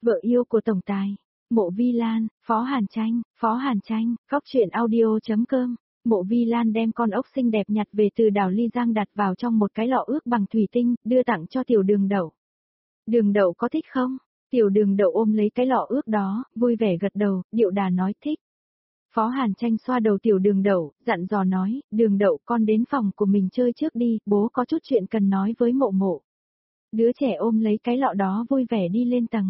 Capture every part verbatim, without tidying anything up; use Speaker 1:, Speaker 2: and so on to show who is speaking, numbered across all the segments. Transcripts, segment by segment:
Speaker 1: Vợ yêu của tổng tài. Mộ Vi Lan, Phó Hàn Tranh, Phó Hàn Tranh, Cóc truyện audio.com. Mộ Vi Lan đem con ốc xinh đẹp nhặt về từ đảo Ly Giang đặt vào trong một cái lọ ước bằng thủy tinh, đưa tặng cho tiểu đường đậu. Đường đậu có thích không? Tiểu đường đậu ôm lấy cái lọ ước đó, vui vẻ gật đầu, điệu đà nói thích. Phó Hàn Tranh xoa đầu tiểu đường đậu, dặn dò nói, đường đậu con đến phòng của mình chơi trước đi, bố có chút chuyện cần nói với mộ mộ. Đứa trẻ ôm lấy cái lọ đó vui vẻ đi lên tầng.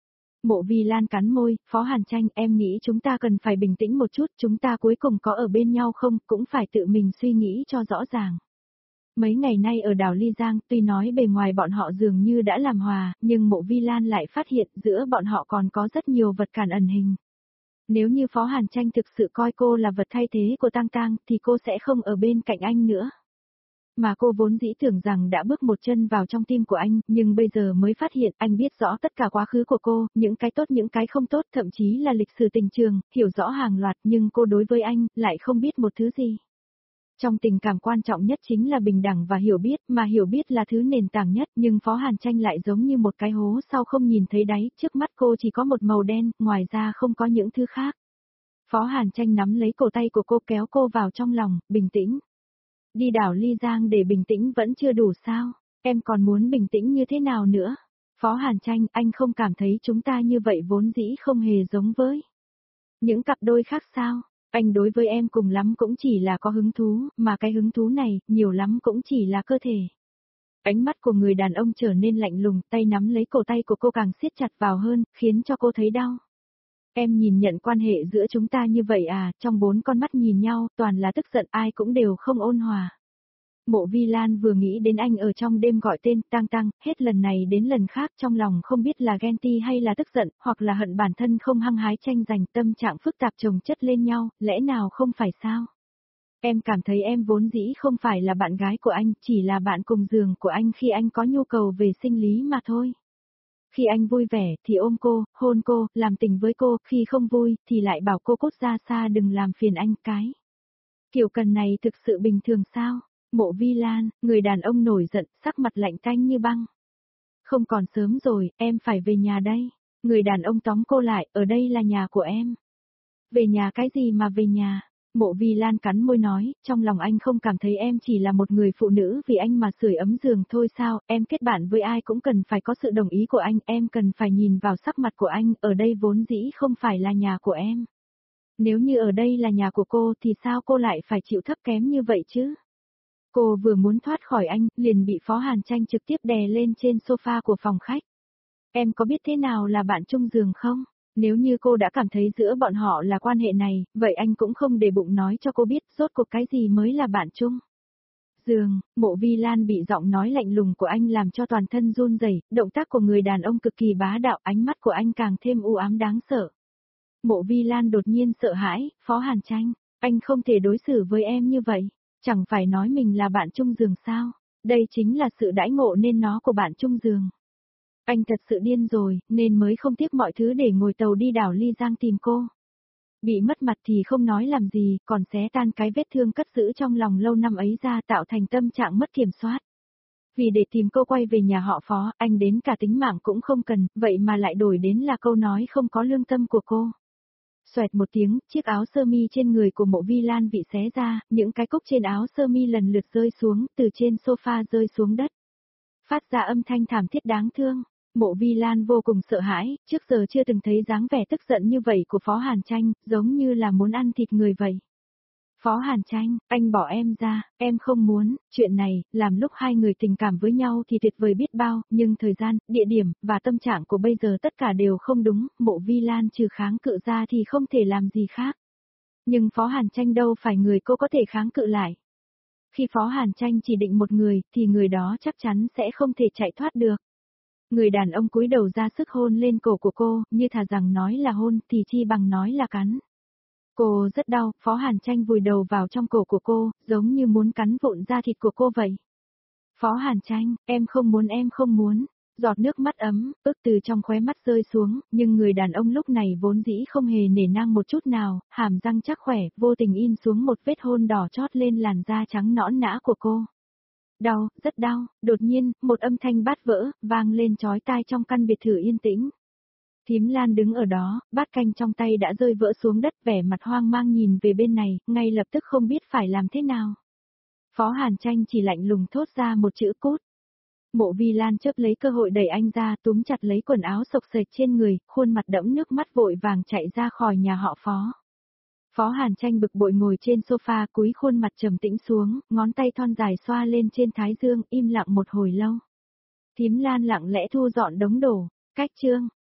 Speaker 1: Mộ Vi Lan cắn môi, Phó Hàn Tranh em nghĩ chúng ta cần phải bình tĩnh một chút, chúng ta cuối cùng có ở bên nhau không, cũng phải tự mình suy nghĩ cho rõ ràng. Mấy ngày nay ở đảo Ly Giang, tuy nói bề ngoài bọn họ dường như đã làm hòa, nhưng Mộ Vi Lan lại phát hiện giữa bọn họ còn có rất nhiều vật cản ẩn hình. Nếu như Phó Hàn Tranh thực sự coi cô là vật thay thế của Tang Tang, thì cô sẽ không ở bên cạnh anh nữa. Mà cô vốn dĩ tưởng rằng đã bước một chân vào trong tim của anh, nhưng bây giờ mới phát hiện anh biết rõ tất cả quá khứ của cô, những cái tốt những cái không tốt, thậm chí là lịch sử tình trường, hiểu rõ hàng loạt, nhưng cô đối với anh, lại không biết một thứ gì. Trong tình cảm quan trọng nhất chính là bình đẳng và hiểu biết, mà hiểu biết là thứ nền tảng nhất, nhưng Phó Hàn Tranh lại giống như một cái hố sau không nhìn thấy đáy, trước mắt cô chỉ có một màu đen, ngoài ra không có những thứ khác. Phó Hàn Tranh nắm lấy cổ tay của cô kéo cô vào trong lòng, bình tĩnh. Đi đảo Ly Giang để bình tĩnh vẫn chưa đủ sao, em còn muốn bình tĩnh như thế nào nữa? Phó Hàn Tranh, anh không cảm thấy chúng ta như vậy vốn dĩ không hề giống với những cặp đôi khác sao? Anh đối với em cùng lắm cũng chỉ là có hứng thú, mà cái hứng thú này, nhiều lắm cũng chỉ là cơ thể. Ánh mắt của người đàn ông trở nên lạnh lùng, tay nắm lấy cổ tay của cô càng siết chặt vào hơn, khiến cho cô thấy đau. Em nhìn nhận quan hệ giữa chúng ta như vậy à, trong bốn con mắt nhìn nhau, toàn là tức giận, ai cũng đều không ôn hòa. Mộ Vi Lan vừa nghĩ đến anh ở trong đêm gọi tên Tang Tang, hết lần này đến lần khác trong lòng không biết là ghen ti hay là tức giận, hoặc là hận bản thân không hăng hái tranh giành, tâm trạng phức tạp chồng chất lên nhau, lẽ nào không phải sao? Em cảm thấy em vốn dĩ không phải là bạn gái của anh, chỉ là bạn cùng giường của anh khi anh có nhu cầu về sinh lý mà thôi. Khi anh vui vẻ thì ôm cô, hôn cô, làm tình với cô, khi không vui thì lại bảo cô cút ra xa đừng làm phiền anh cái. Kiểu cần này thực sự bình thường sao? Mộ Vi Lan, người đàn ông nổi giận, sắc mặt lạnh tanh như băng. Không còn sớm rồi, em phải về nhà đây. Người đàn ông tóm cô lại, ở đây là nhà của em. Về nhà cái gì mà về nhà? Mộ Vi Lan cắn môi nói, trong lòng anh không cảm thấy em chỉ là một người phụ nữ vì anh mà sưởi ấm giường thôi sao, em kết bạn với ai cũng cần phải có sự đồng ý của anh, em cần phải nhìn vào sắc mặt của anh, ở đây vốn dĩ không phải là nhà của em. Nếu như ở đây là nhà của cô thì sao cô lại phải chịu thấp kém như vậy chứ? Cô vừa muốn thoát khỏi anh, liền bị Phó Hàn Tranh trực tiếp đè lên trên sofa của phòng khách. Em có biết thế nào là bạn chung giường không? Nếu như cô đã cảm thấy giữa bọn họ là quan hệ này, vậy anh cũng không để bụng nói cho cô biết rốt cuộc cái gì mới là bạn chung. Giường, Mộ Vi Lan bị giọng nói lạnh lùng của anh làm cho toàn thân run rẩy, động tác của người đàn ông cực kỳ bá đạo, ánh mắt của anh càng thêm u ám đáng sợ. Mộ Vi Lan đột nhiên sợ hãi, Phó Hàn Tranh, anh không thể đối xử với em như vậy, chẳng phải nói mình là bạn chung giường sao, đây chính là sự đãi ngộ nên nó của bạn chung giường. Anh thật sự điên rồi, nên mới không tiếc mọi thứ để ngồi tàu đi đảo Ly Giang tìm cô. Bị mất mặt thì không nói làm gì, còn xé tan cái vết thương cất giữ trong lòng lâu năm ấy ra tạo thành tâm trạng mất kiểm soát. Vì để tìm cô quay về nhà họ Phó, anh đến cả tính mạng cũng không cần, vậy mà lại đổi đến là câu nói không có lương tâm của cô. Xoẹt một tiếng, chiếc áo sơ mi trên người của Mộ Vi Lan bị xé ra, những cái cúc trên áo sơ mi lần lượt rơi xuống, từ trên sofa rơi xuống đất. Phát ra âm thanh thảm thiết đáng thương. Mộ Vi Lan vô cùng sợ hãi, trước giờ chưa từng thấy dáng vẻ tức giận như vậy của Phó Hàn Tranh, giống như là muốn ăn thịt người vậy. Phó Hàn Tranh, anh bỏ em ra, em không muốn, chuyện này, làm lúc hai người tình cảm với nhau thì tuyệt vời biết bao, nhưng thời gian, địa điểm, và tâm trạng của bây giờ tất cả đều không đúng, Mộ Vi Lan trừ kháng cự ra thì không thể làm gì khác. Nhưng Phó Hàn Tranh đâu phải người cô có thể kháng cự lại. Khi Phó Hàn Tranh chỉ định một người, thì người đó chắc chắn sẽ không thể chạy thoát được. Người đàn ông cúi đầu ra sức hôn lên cổ của cô, như thà rằng nói là hôn thì chi bằng nói là cắn. Cô rất đau, Phó Hàn Tranh vùi đầu vào trong cổ của cô, giống như muốn cắn vụn da thịt của cô vậy. Phó Hàn Tranh, em không muốn em không muốn. Giọt nước mắt ấm, ướt từ trong khóe mắt rơi xuống, nhưng người đàn ông lúc này vốn dĩ không hề nể nang một chút nào, hàm răng chắc khỏe, vô tình in xuống một vết hôn đỏ chót lên làn da trắng nõn nã của cô. Đau, rất đau, đột nhiên, một âm thanh bát vỡ, vang lên chói tai trong căn biệt thự yên tĩnh. Thím Lan đứng ở đó, bát canh trong tay đã rơi vỡ xuống đất, vẻ mặt hoang mang nhìn về bên này, ngay lập tức không biết phải làm thế nào. Phó Hàn Tranh chỉ lạnh lùng thốt ra một chữ cút. Mộ Vi Lan chớp lấy cơ hội đẩy anh ra, túm chặt lấy quần áo xộc xệch trên người, khuôn mặt đẫm nước mắt vội vàng chạy ra khỏi nhà họ Phó. Phó Hàn Tranh bực bội ngồi trên sofa, cúi khuôn mặt trầm tĩnh xuống, ngón tay thon dài xoa lên trên thái dương, im lặng một hồi lâu. Thím Lan lặng lẽ thu dọn đống đồ, cách chương.